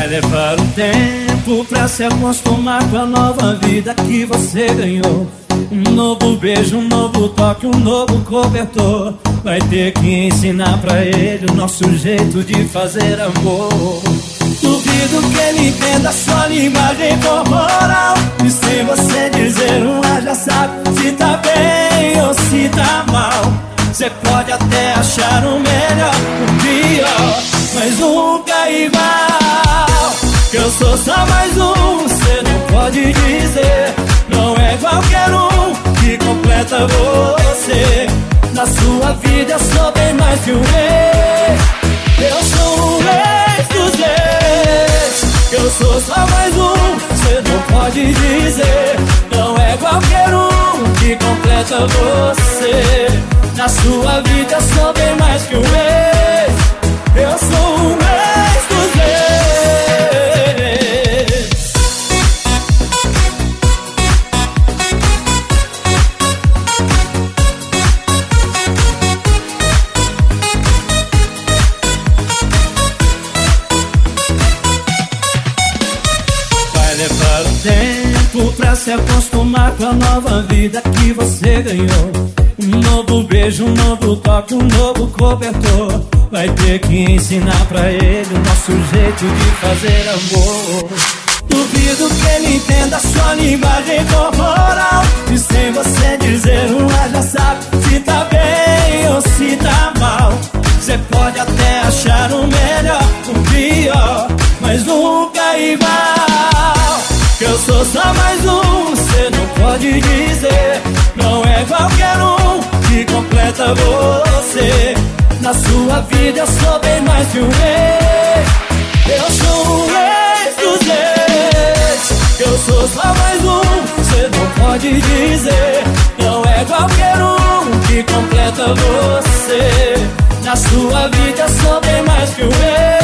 Vai levar um tempo pra se acostumar com a nova vida que você ganhou. Um novo beijo, um novo toque, um novo cobertor. Vai ter que ensinar pra ele o nosso jeito de fazer amor. Duvido que ele entenda sua linguagem corporal, e sem você dizer uma já sabe se tá bem ou se tá mal. Cê pode até achar o melhor, o pior, mas nunca igual. Que eu sou só mais um, cê não pode dizer. Não é qualquer um que completa você. Na sua vida eu sou bem mais que um rei. Eu sou o rei dos reis. Eu sou só mais um, cê não pode dizer. Não é qualquer um que completa você. Na sua vida eu sou bem mais que um rei. Eu sou o rei dos reis. Vai levar um tempo pra se acostumar com a nova vida que você ganhou. Um novo beijo, um novo toque, um novo cobertor. Vai ter que ensinar pra ele o nosso jeito de fazer amor. Duvido que ele entenda sua linguagem corporal, e sem você dizer uma já sabe se tá bem ou se tá mal. Cê pode até achar o melhor, o pior, mas nunca igual. Que eu sou só mais um, cê não pode dizer. Não é qualquer um que completa você. Na sua vida eu sou bem mais que um rei. Eu sou o rei dos reis. Eu sou só mais um, cê não pode dizer. Não é qualquer um que completa você. Na sua vida eu sou bem mais que um rei.